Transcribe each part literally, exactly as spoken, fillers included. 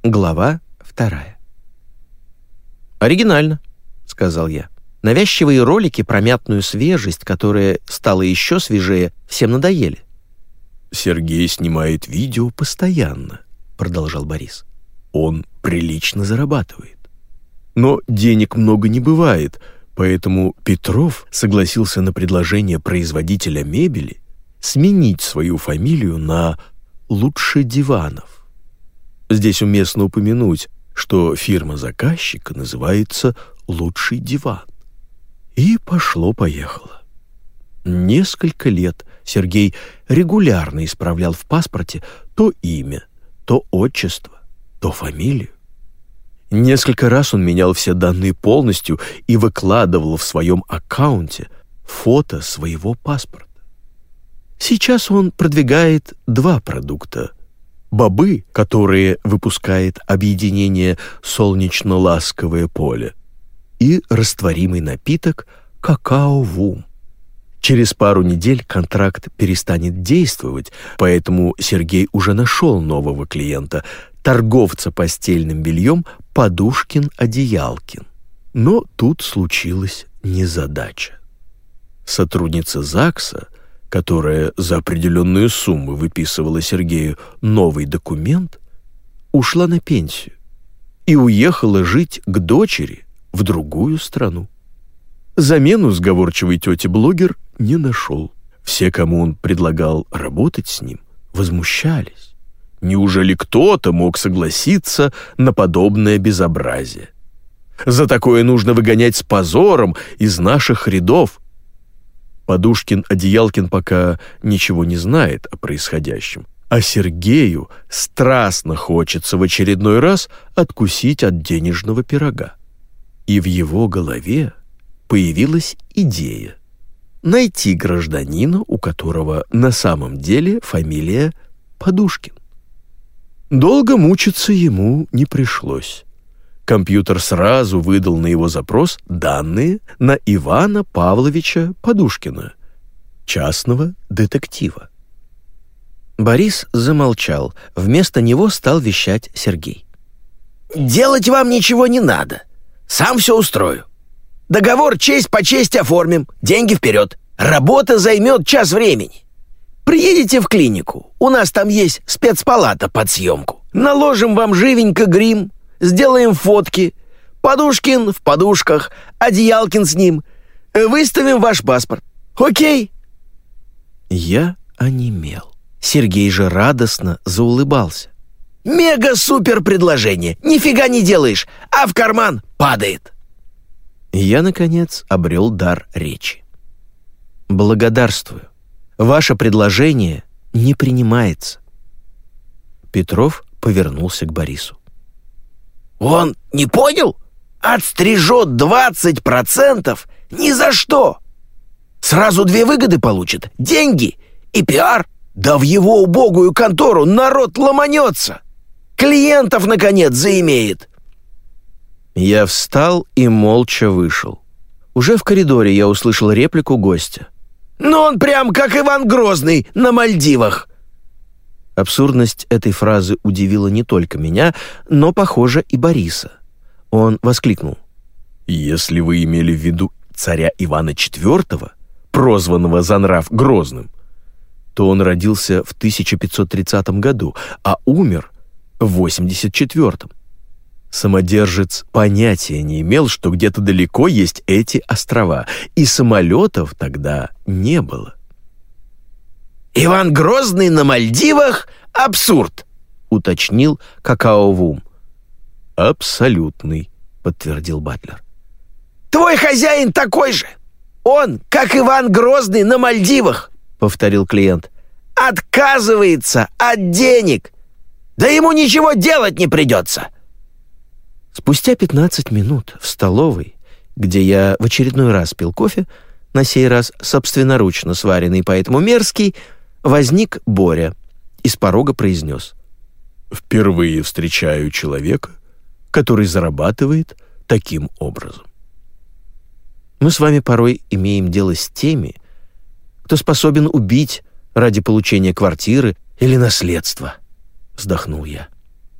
Глава вторая. «Оригинально», — сказал я. «Навязчивые ролики про мятную свежесть, которая стала еще свежее, всем надоели». «Сергей снимает видео постоянно», — продолжал Борис. «Он прилично зарабатывает. Но денег много не бывает, поэтому Петров согласился на предложение производителя мебели сменить свою фамилию на «Лучше диванов». Здесь уместно упомянуть, что фирма заказчика называется «Лучший диван». И пошло-поехало. Несколько лет Сергей регулярно исправлял в паспорте то имя, то отчество, то фамилию. Несколько раз он менял все данные полностью и выкладывал в своем аккаунте фото своего паспорта. Сейчас он продвигает два продукта: бобы, которые выпускает объединение «Солнечно-ласковое поле», и растворимый напиток «Какао-Вум». Через пару недель контракт перестанет действовать, поэтому Сергей уже нашел нового клиента, торговца постельным бельем Подушкин-Одеялкин. Но тут случилась незадача. Сотрудница ЗАГСа, которая за определенную сумму выписывала Сергею новый документ, ушла на пенсию и уехала жить к дочери в другую страну. Замену сговорчивый тете-блогер не нашел. Все, кому он предлагал работать с ним, возмущались. Неужели кто-то мог согласиться на подобное безобразие? За такое нужно выгонять с позором из наших рядов. Подушкин-Одеялкин пока ничего не знает о происходящем, а Сергею страстно хочется в очередной раз откусить от денежного пирога. И в его голове появилась идея найти гражданина, у которого на самом деле фамилия Подушкин. Долго мучиться ему не пришлось. Компьютер сразу выдал на его запрос данные на Ивана Павловича Подушкина, частного детектива. Борис замолчал. Вместо него стал вещать Сергей. «Делать вам ничего не надо. Сам все устрою. Договор честь по чести оформим, деньги вперед. Работа займет час времени. Приедете в клинику, у нас там есть спецпалата под съемку. Наложим вам живенько грим, сделаем фотки. Подушкин в подушках, Одеялкин с ним. Выставим ваш паспорт. Окей?» Я онемел. Сергей же радостно заулыбался. «Мега-супер предложение. Нифига не делаешь, а в карман падает». Я, наконец, обрел дар речи. «Благодарствую. Ваше предложение не принимается». Петров повернулся к Борису. «Он не понял? Отстрижет двадцать процентов ни за что. Сразу две выгоды получит: деньги и пиар. Да в его убогую контору народ ломанется. Клиентов, наконец, заимеет». Я встал и молча вышел. Уже в коридоре я услышал реплику гостя. «Ну он прям как Иван Грозный на Мальдивах». Абсурдность этой фразы удивила не только меня, но, похоже, и Бориса. Он воскликнул: «Если вы имели в виду царя Ивана четвёртого, прозванного за нрав Грозным, то он родился в тысяча пятьсот тридцатом году, а умер в восемьдесят четвёртом. Самодержец понятия не имел, что где-то далеко есть эти острова, и самолетов тогда не было». «Иван Грозный на Мальдивах — абсурд», — уточнил Какао-Вум. «Абсолютный», — подтвердил Батлер. «Твой хозяин такой же. Он, как Иван Грозный на Мальдивах», — повторил клиент. «Отказывается от денег. Да ему ничего делать не придется». Спустя пятнадцать минут в столовой, где я в очередной раз пил кофе, на сей раз собственноручно сваренный, поэтому мерзкий, возник Боря и с порога произнес: «Впервые встречаю человека, который зарабатывает таким образом». Мы с вами порой имеем дело с теми, кто способен убить ради получения квартиры или наследства, вздохнул я.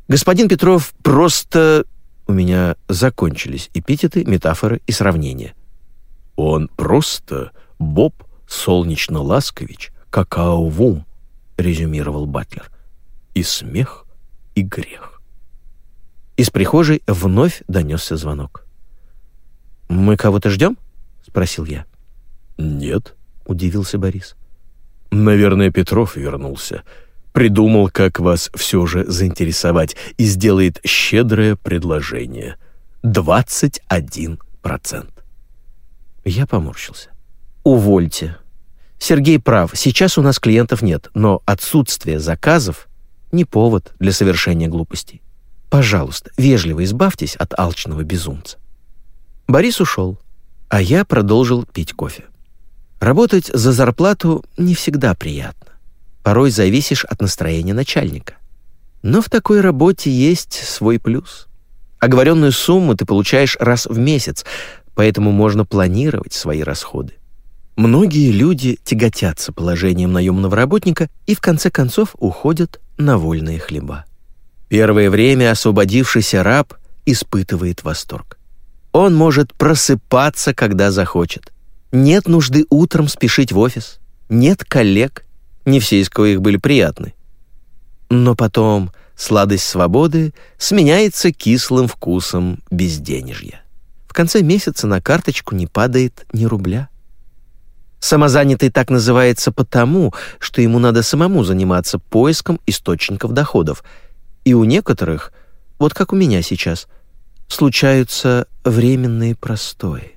Господин Петров просто... У меня закончились эпитеты, метафоры и сравнения. Он просто Боб Солнечно-Ласкович Какао-Вум, резюмировал Батлер. И смех, и грех. Из прихожей вновь донесся звонок. «Мы кого-то ждем?» — спросил я. «Нет», — удивился Борис. «Наверное, Петров вернулся. Придумал, как вас все же заинтересовать, и сделает щедрое предложение. двадцать один процент». Я поморщился. «Увольте. Сергей прав, сейчас у нас клиентов нет, но отсутствие заказов — не повод для совершения глупостей. Пожалуйста, вежливо избавьтесь от алчного безумца». Борис ушел, а я продолжил пить кофе. Работать за зарплату не всегда приятно. Порой зависишь от настроения начальника. Но в такой работе есть свой плюс. Оговоренную сумму ты получаешь раз в месяц, поэтому можно планировать свои расходы. Многие люди тяготятся положением наемного работника и в конце концов уходят на вольные хлеба. Первое время освободившийся раб испытывает восторг. Он может просыпаться, когда захочет. Нет нужды утром спешить в офис. Нет коллег, не все из коих были приятны. Но потом сладость свободы сменяется кислым вкусом безденежья. В конце месяца на карточку не падает ни рубля. Самозанятый так называется потому, что ему надо самому заниматься поиском источников доходов. И у некоторых, вот как у меня сейчас, случаются временные простои.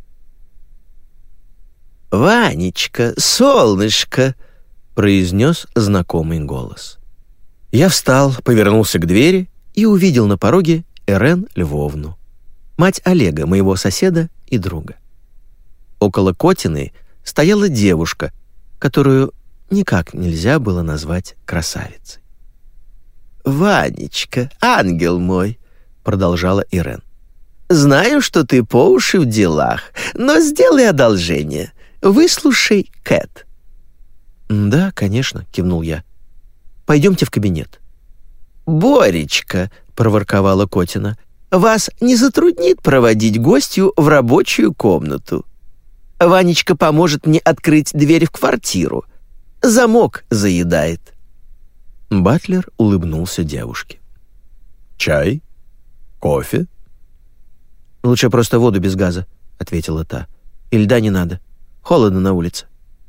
«Ванечка, солнышко!» — произнес знакомый голос. Я встал, повернулся к двери и увидел на пороге Ирен Львовну, мать Олега, моего соседа и друга. Около Котиной стояла девушка, которую никак нельзя было назвать красавицей. «Ванечка, ангел мой!» — продолжала Ирен. «Знаю, что ты по уши в делах, но сделай одолжение. Выслушай Кэт». «Да, конечно», — кивнул я. «Пойдемте в кабинет». «Боречка», — проворковала Котина, — «вас не затруднит проводить гостью в рабочую комнату? Ванечка поможет мне открыть дверь в квартиру. Замок заедает». Батлер улыбнулся девушке. «Чай? Кофе?» «Лучше просто воду без газа», — ответила та. «И льда не надо. Холодно на улице».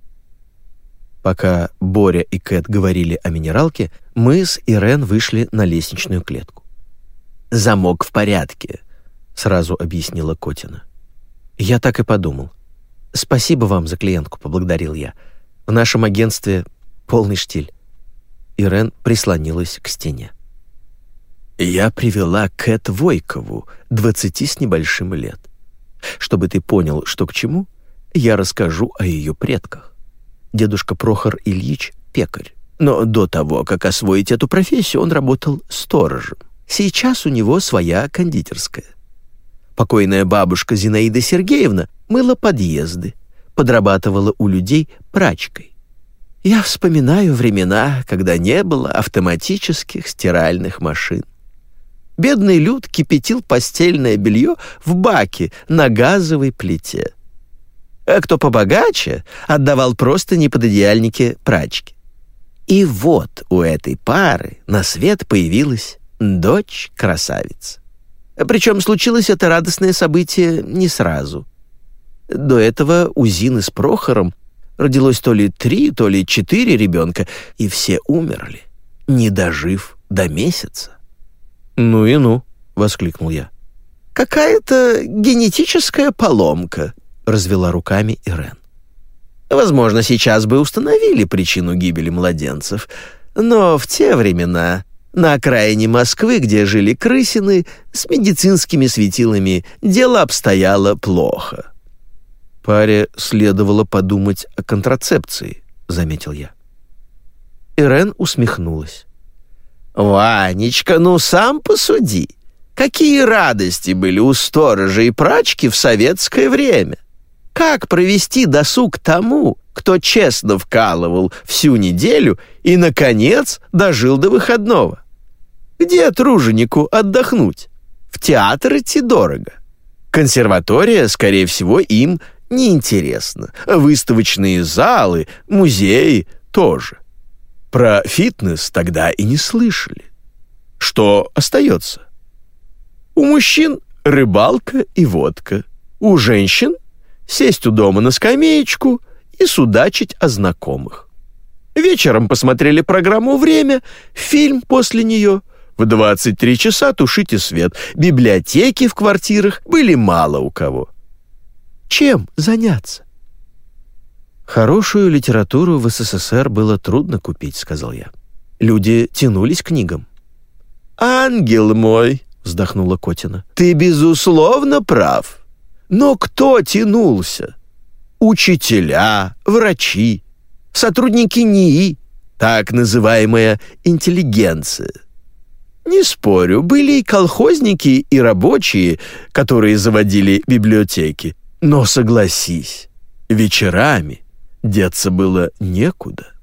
Пока Боря и Кэт говорили о минералке, мы с Ирен вышли на лестничную клетку. «Замок в порядке», — сразу объяснила Котина. Я так и подумал. «Спасибо вам за клиентку», — поблагодарил я. «В нашем агентстве полный штиль». Ирен прислонилась к стене. «Я привела Кэт Войкову, двадцати с небольшим лет. Чтобы ты понял, что к чему, я расскажу о ее предках. Дедушка Прохор Ильич — пекарь, но до того, как освоить эту профессию, он работал сторожем. Сейчас у него своя кондитерская. Покойная бабушка Зинаида Сергеевна мыла подъезды, подрабатывала у людей прачкой. Я вспоминаю времена, когда не было автоматических стиральных машин. Бедный люд кипятил постельное белье в баке на газовой плите. А кто побогаче, отдавал просто непододеяльники прачке. И вот у этой пары на свет появилась дочь-красавица. Причем случилось это радостное событие не сразу. До этого у Зины с Прохором родилось то ли три, то ли четыре ребенка, и все умерли, не дожив до месяца. «Ну и ну!» — воскликнул я. «Какая-то генетическая поломка», — развела руками Ирен. «Возможно, сейчас бы установили причину гибели младенцев, но в те времена на окраине Москвы, где жили крысины, с медицинскими светилами дело обстояло плохо». «Паре следовало подумать о контрацепции», — заметил я. Ирен усмехнулась. «Ванечка, ну сам посуди. Какие радости были у сторожа и прачки в советское время? Как провести досуг тому, кто честно вкалывал всю неделю и, наконец, дожил до выходного? Где труженику отдохнуть? В театр идти дорого. Консерватория, скорее всего, им неинтересна. Выставочные залы, музеи тоже. Про фитнес тогда и не слышали. Что остается? У мужчин рыбалка и водка. У женщин сесть у дома на скамеечку и судачить о знакомых. Вечером посмотрели программу «Время», фильм после нее. В двадцать три часа тушите свет. Библиотеки в квартирах были мало у кого. Чем заняться? Хорошую литературу в СССР было трудно купить, сказал я. Люди тянулись к книгам. «Ангел мой», — вздохнула Котина, — «ты, безусловно, прав. Но кто тянулся? Учителя, врачи, сотрудники НИИ, так называемая интеллигенция. Не спорю, были и колхозники, и рабочие, которые заводили библиотеки. Но согласись, вечерами деться было некуда».